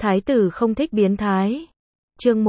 Thái tử không thích biến thái. Chương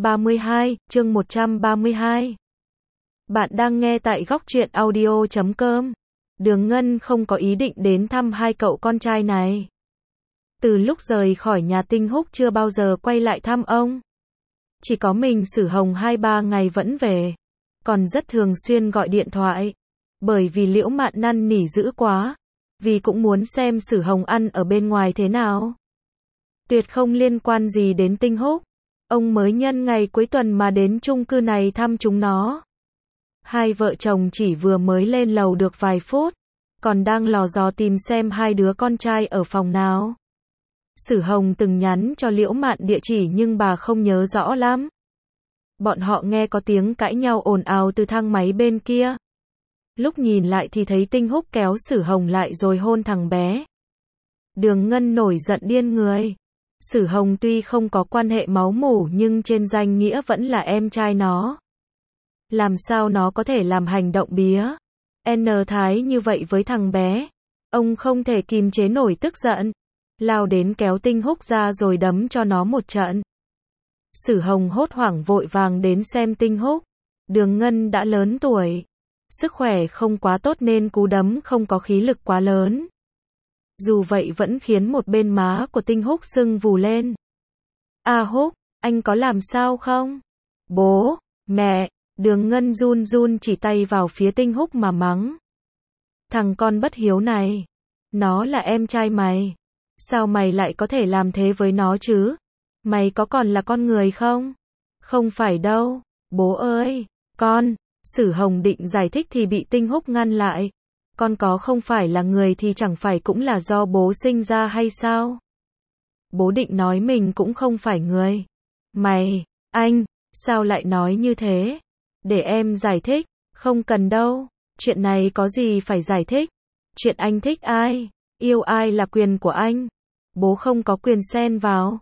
132. Bạn đang nghe tại góc truyện audio.com. Đường Ngân không có ý định đến thăm hai cậu con trai này. Từ lúc rời khỏi nhà Tinh Húc chưa bao giờ quay lại thăm ông. Chỉ có mình Sử Hồng 2-3 ngày vẫn về. Còn rất thường xuyên gọi điện thoại. Bởi vì Liễu Mạn năn nỉ dữ quá. Vì cũng muốn xem Sử Hồng ăn ở bên ngoài thế nào. Tuyệt không liên quan gì đến Tinh Húc. Ông mới nhân ngày cuối tuần mà đến chung cư này thăm chúng nó. Hai vợ chồng chỉ vừa mới lên lầu được vài phút. Còn đang lò dò tìm xem hai đứa con trai ở phòng nào. Sử Hồng từng nhắn cho Liễu Mạn địa chỉ nhưng bà không nhớ rõ lắm. Bọn họ nghe có tiếng cãi nhau ồn ào từ thang máy bên kia. Lúc nhìn lại thì thấy Tinh Húc kéo Sử Hồng lại rồi hôn thằng bé. Đường Ngân nổi giận điên người. Sử Hồng tuy không có quan hệ máu mủ nhưng trên danh nghĩa vẫn là em trai nó. Làm sao nó có thể làm hành động bía N thái như vậy với thằng bé. Ông không thể kìm chế nổi tức giận. Lao đến kéo Tinh Húc ra rồi đấm cho nó một trận. Sử Hồng hốt hoảng vội vàng đến xem Tinh Húc. Đường Ngân đã lớn tuổi. Sức khỏe không quá tốt nên cú đấm không có khí lực quá lớn. Dù vậy vẫn khiến một bên má của Tinh Húc sưng vù lên. A Húc, anh có làm sao không? Bố, mẹ, Đường Ngân run run chỉ tay vào phía Tinh Húc mà mắng. Thằng con bất hiếu này. Nó là em trai mày. Sao mày lại có thể làm thế với nó chứ? Mày có còn là con người không? Không phải đâu. Bố ơi, con. Sử Hồng định giải thích thì bị Tinh Húc ngăn lại. Con có không phải là người thì chẳng phải cũng là do bố sinh ra hay sao? Bố định nói mình cũng không phải người. Mày, anh, sao lại nói như thế? Để em giải thích. Không cần đâu. Chuyện này có gì phải giải thích. Chuyện anh thích ai, yêu ai là quyền của anh. Bố không có quyền xen vào.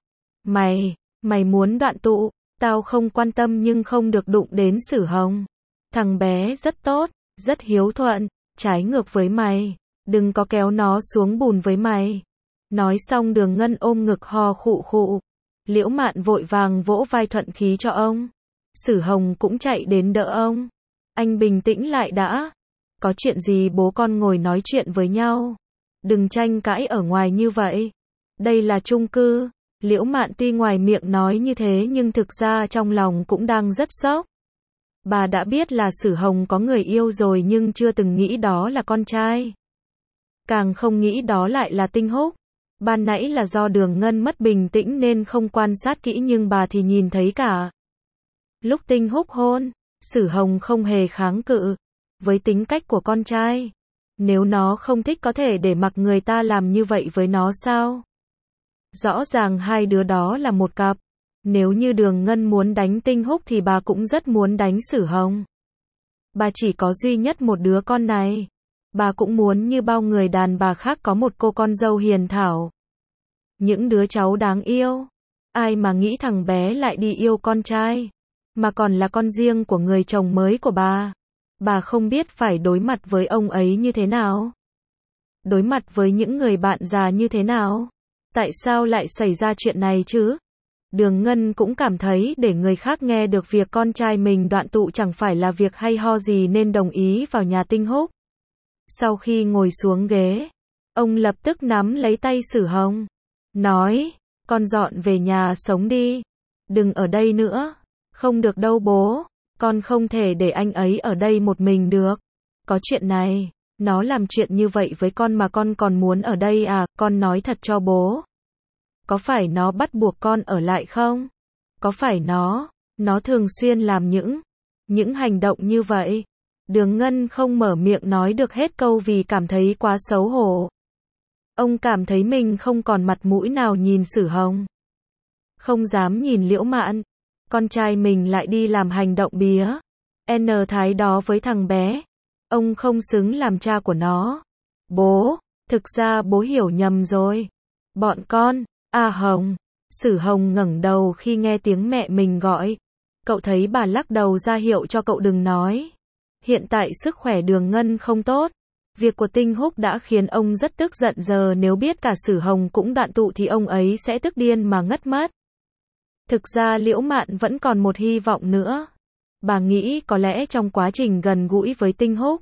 Mày muốn đoạn tụ. Tao không quan tâm nhưng không được đụng đến Sử Hồng. Thằng bé rất tốt, rất hiếu thuận. Trái ngược với mày. Đừng có kéo nó xuống bùn với mày. Nói xong Đường Ngân ôm ngực ho khụ khụ. Liễu Mạn vội vàng vỗ vai thuận khí cho ông. Sử Hồng cũng chạy đến đỡ ông. Anh bình tĩnh lại đã. Có chuyện gì bố con ngồi nói chuyện với nhau. Đừng tranh cãi ở ngoài như vậy. Đây là chung cư. Liễu Mạn tuy ngoài miệng nói như thế nhưng thực ra trong lòng cũng đang rất sốc. Bà đã biết là Sử Hồng có người yêu rồi nhưng chưa từng nghĩ đó là con trai. Càng không nghĩ đó lại là Tinh Húc. Ban nãy là do Đường Ngân mất bình tĩnh nên không quan sát kỹ nhưng bà thì nhìn thấy cả. Lúc Tinh Húc hôn, Sử Hồng không hề kháng cự. Với tính cách của con trai, nếu nó không thích có thể để mặc người ta làm như vậy với nó sao? Rõ ràng hai đứa đó là một cặp. Nếu như Đường Ngân muốn đánh Tinh Húc thì bà cũng rất muốn đánh Sử Hồng. Bà chỉ có duy nhất một đứa con này. Bà cũng muốn như bao người đàn bà khác có một cô con dâu hiền thảo. Những đứa cháu đáng yêu. Ai mà nghĩ thằng bé lại đi yêu con trai. Mà còn là con riêng của người chồng mới của bà. Bà không biết phải đối mặt với ông ấy như thế nào. Đối mặt với những người bạn già như thế nào. Tại sao lại xảy ra chuyện này chứ? Đường Ngân cũng cảm thấy để người khác nghe được việc con trai mình đoạn tụ chẳng phải là việc hay ho gì nên đồng ý vào nhà Tinh Húc. Sau khi ngồi xuống ghế, ông lập tức nắm lấy tay Sử Hồng. Nói, con dọn về nhà sống đi. Đừng ở đây nữa. Không được đâu bố. Con không thể để anh ấy ở đây một mình được. Có chuyện này, nó làm chuyện như vậy với con mà con còn muốn ở đây à? Con nói thật cho bố. Có phải nó bắt buộc con ở lại không? Có phải nó thường xuyên làm những hành động như vậy? Đường Ngân không mở miệng nói được hết câu vì cảm thấy quá xấu hổ. Ông cảm thấy mình không còn mặt mũi nào nhìn Sử Hồng. Không dám nhìn Liễu Mạn. Con trai mình lại đi làm hành động bía N thái đó với thằng bé. Ông không xứng làm cha của nó. Bố, thực ra bố hiểu nhầm rồi. Bọn con, Hồng. Sử Hồng ngẩng đầu khi nghe tiếng mẹ mình gọi. Cậu thấy bà lắc đầu ra hiệu cho cậu đừng nói. Hiện tại sức khỏe Đường Ngân không tốt. Việc của Tinh Húc đã khiến ông rất tức giận, giờ nếu biết cả Sử Hồng cũng đoạn tụ thì ông ấy sẽ tức điên mà ngất mất. Thực ra Liễu Mạn vẫn còn một hy vọng nữa. Bà nghĩ có lẽ trong quá trình gần gũi với Tinh Húc,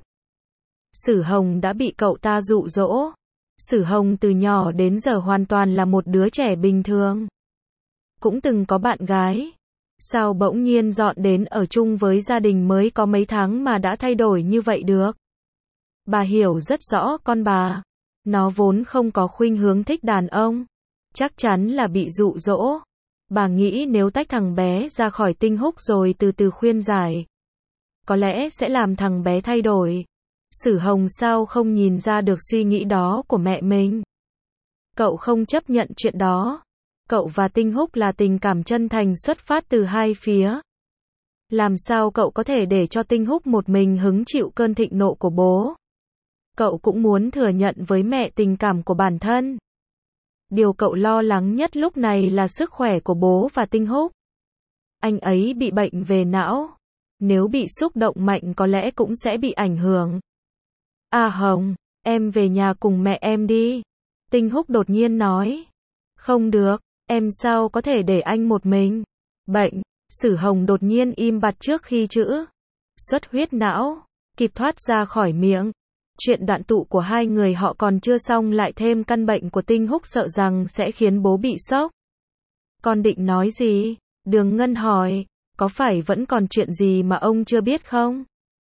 Sử Hồng đã bị cậu ta dụ dỗ. Sử Hồng từ nhỏ đến giờ hoàn toàn là một đứa trẻ bình thường. Cũng từng có bạn gái. Sao bỗng nhiên dọn đến ở chung với gia đình mới có mấy tháng mà đã thay đổi như vậy được? Bà hiểu rất rõ con bà. Nó vốn không có khuynh hướng thích đàn ông. Chắc chắn là bị dụ dỗ. Bà nghĩ nếu tách thằng bé ra khỏi Tinh Húc rồi từ từ khuyên giải, có lẽ sẽ làm thằng bé thay đổi. Sử Hồng sao không nhìn ra được suy nghĩ đó của mẹ mình? Cậu không chấp nhận chuyện đó. Cậu và Tinh Húc là tình cảm chân thành xuất phát từ hai phía. Làm sao cậu có thể để cho Tinh Húc một mình hứng chịu cơn thịnh nộ của bố? Cậu cũng muốn thừa nhận với mẹ tình cảm của bản thân. Điều cậu lo lắng nhất lúc này là sức khỏe của bố và Tinh Húc. Anh ấy bị bệnh về não. Nếu bị xúc động mạnh có lẽ cũng sẽ bị ảnh hưởng. À Hồng, em về nhà cùng mẹ em đi. Tinh Húc đột nhiên nói. Không được, em sao có thể để anh một mình? Bệnh. Sử Hồng đột nhiên im bặt trước khi chữ xuất huyết não kịp thoát ra khỏi miệng. Chuyện đoạn tụ của hai người họ còn chưa xong lại thêm căn bệnh của Tinh Húc sợ rằng sẽ khiến bố bị sốc. Con định nói gì? Đường Ngân hỏi, có phải vẫn còn chuyện gì mà ông chưa biết không?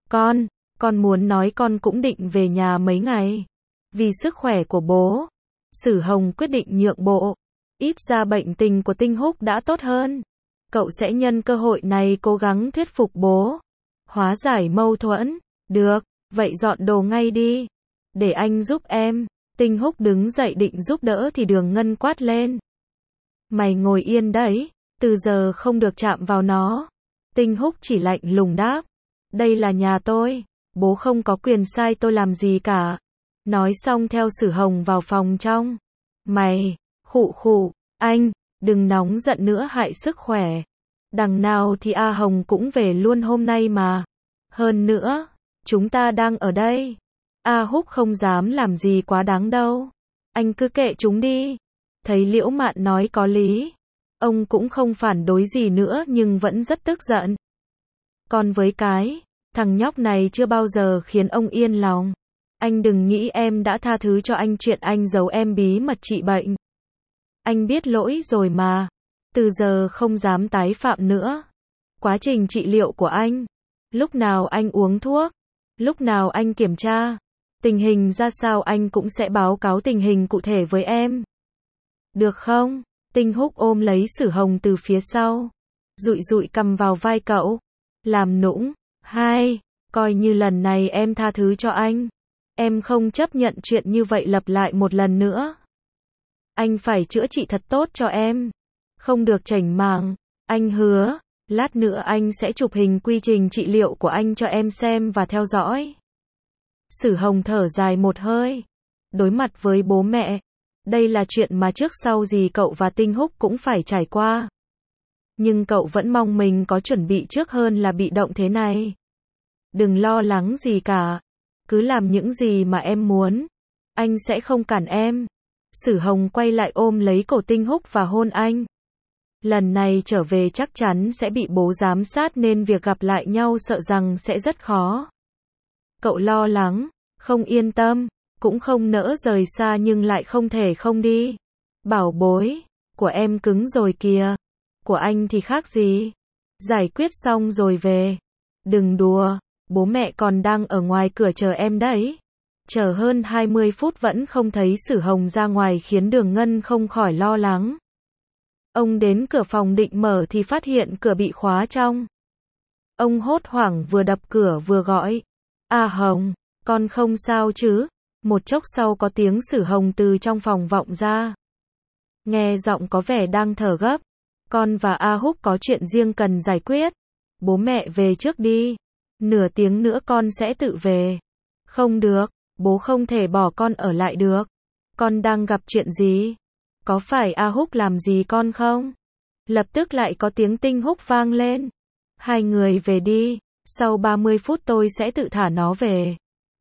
Con muốn nói con cũng định về nhà mấy ngày. Vì sức khỏe của bố. Sử Hồng quyết định nhượng bộ. Ít ra bệnh tình của Tinh Húc đã tốt hơn. Cậu sẽ nhân cơ hội này cố gắng thuyết phục bố. Hóa giải mâu thuẫn. Được, vậy dọn đồ ngay đi. Để anh giúp em. Tinh Húc đứng dậy định giúp đỡ thì Đường Ngân quát lên. Mày ngồi yên đấy, từ giờ không được chạm vào nó. Tinh Húc chỉ lạnh lùng đáp. Đây là nhà tôi, bố không có quyền sai tôi làm gì cả. Nói xong theo Sử Hồng vào phòng trong. Mày, khụ, anh, đừng nóng giận nữa hại sức khỏe. Đằng nào thì A Hồng cũng về luôn hôm nay mà. Hơn nữa, chúng ta đang ở đây. A Húc không dám làm gì quá đáng đâu. Anh cứ kệ chúng đi. Thấy Liễu Mạn nói có lý. Ông cũng không phản đối gì nữa nhưng vẫn rất tức giận. Còn với cái, thằng nhóc này chưa bao giờ khiến ông yên lòng. Anh đừng nghĩ em đã tha thứ cho anh chuyện anh giấu em bí mật trị bệnh. Anh biết lỗi rồi mà. Từ giờ không dám tái phạm nữa. Quá trình trị liệu của anh. Lúc nào anh uống thuốc. Lúc nào anh kiểm tra. Tình hình ra sao anh cũng sẽ báo cáo tình hình cụ thể với em. Được không? Tinh Húc ôm lấy Sử Hồng từ phía sau. Dụi cằm vào vai cậu. Làm nũng. Hai, coi như lần này em tha thứ cho anh. Em không chấp nhận chuyện như vậy lặp lại một lần nữa. Anh phải chữa trị thật tốt cho em. Không được chảnh mảng. Anh hứa, lát nữa anh sẽ chụp hình quy trình trị liệu của anh cho em xem và theo dõi. Sử Hồng thở dài một hơi. Đối mặt với bố mẹ. Đây là chuyện mà trước sau gì cậu và Tinh Húc cũng phải trải qua. Nhưng cậu vẫn mong mình có chuẩn bị trước hơn là bị động thế này. Đừng lo lắng gì cả. Cứ làm những gì mà em muốn. Anh sẽ không cản em. Sử Hồng quay lại ôm lấy cổ Tinh Húc và hôn anh. Lần này trở về chắc chắn sẽ bị bố giám sát nên việc gặp lại nhau sợ rằng sẽ rất khó. Cậu lo lắng, không yên tâm, cũng không nỡ rời xa nhưng lại không thể không đi. Bảo bối, của em cứng rồi kìa. Của anh thì khác gì? Giải quyết xong rồi về. Đừng đùa, bố mẹ còn đang ở ngoài cửa chờ em đấy. Chờ hơn 20 phút vẫn không thấy Sử Hồng ra ngoài khiến Đường Ngân không khỏi lo lắng. Ông đến cửa phòng định mở thì phát hiện cửa bị khóa trong. Ông hốt hoảng vừa đập cửa vừa gọi. À Hồng, con không sao chứ? Một chốc sau có tiếng Sử Hồng từ trong phòng vọng ra. Nghe giọng có vẻ đang thở gấp. Con và A Húc có chuyện riêng cần giải quyết. Bố mẹ về trước đi. Nửa tiếng nữa con sẽ tự về. Không được, bố không thể bỏ con ở lại được. Con đang gặp chuyện gì? Có phải A Húc làm gì con không? Lập tức lại có tiếng Tinh Húc vang lên. Hai người về đi, sau 30 phút tôi sẽ tự thả nó về.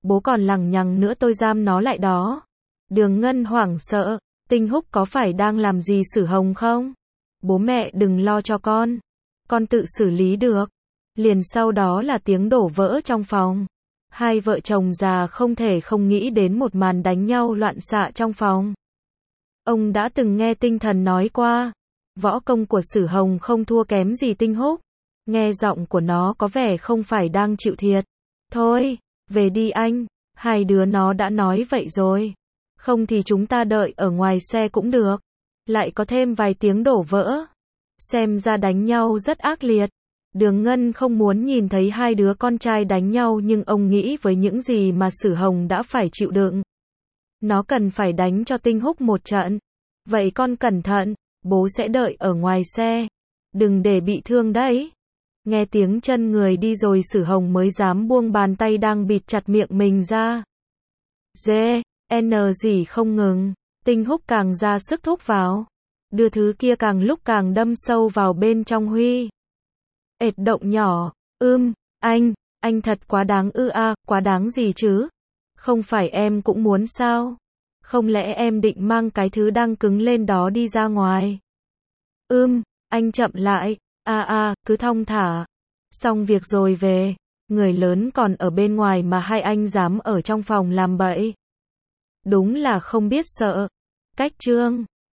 bố còn lằng nhằng nữa tôi giam nó lại đó. Đường Ngân hoảng sợ, Tinh Húc có phải đang làm gì Sử Hồng không? Bố mẹ đừng lo cho con tự xử lý được. Liền sau đó là tiếng đổ vỡ trong phòng. Hai vợ chồng già không thể không nghĩ đến một màn đánh nhau loạn xạ trong phòng. Ông đã từng nghe tinh thần nói qua, võ công của Sử Hồng không thua kém gì Tinh Húc. Nghe giọng của nó có vẻ không phải đang chịu thiệt. Thôi, về đi anh, hai đứa nó đã nói vậy rồi. Không thì chúng ta đợi ở ngoài xe cũng được. Lại có thêm vài tiếng đổ vỡ. Xem ra đánh nhau rất ác liệt. Đường Ngân không muốn nhìn thấy hai đứa con trai đánh nhau, nhưng ông nghĩ với những gì mà Sử Hồng đã phải chịu đựng, nó cần phải đánh cho Tinh Húc một trận. Vậy con cẩn thận, bố sẽ đợi ở ngoài xe. Đừng để bị thương đấy. Nghe tiếng chân người đi rồi Sử Hồng mới dám buông bàn tay đang bịt chặt miệng mình ra. Dê, N gì không ngừng. Tinh Húc càng ra sức thúc vào. Đưa thứ kia càng lúc càng đâm sâu vào bên trong Huy. Ệt động nhỏ, anh thật quá đáng quá đáng gì chứ? Không phải em cũng muốn sao? Không lẽ em định mang cái thứ đang cứng lên đó đi ra ngoài? Anh chậm lại, cứ thong thả. Xong việc rồi về, người lớn còn ở bên ngoài mà hai anh dám ở trong phòng làm bậy. Đúng là không biết sợ. Cách chương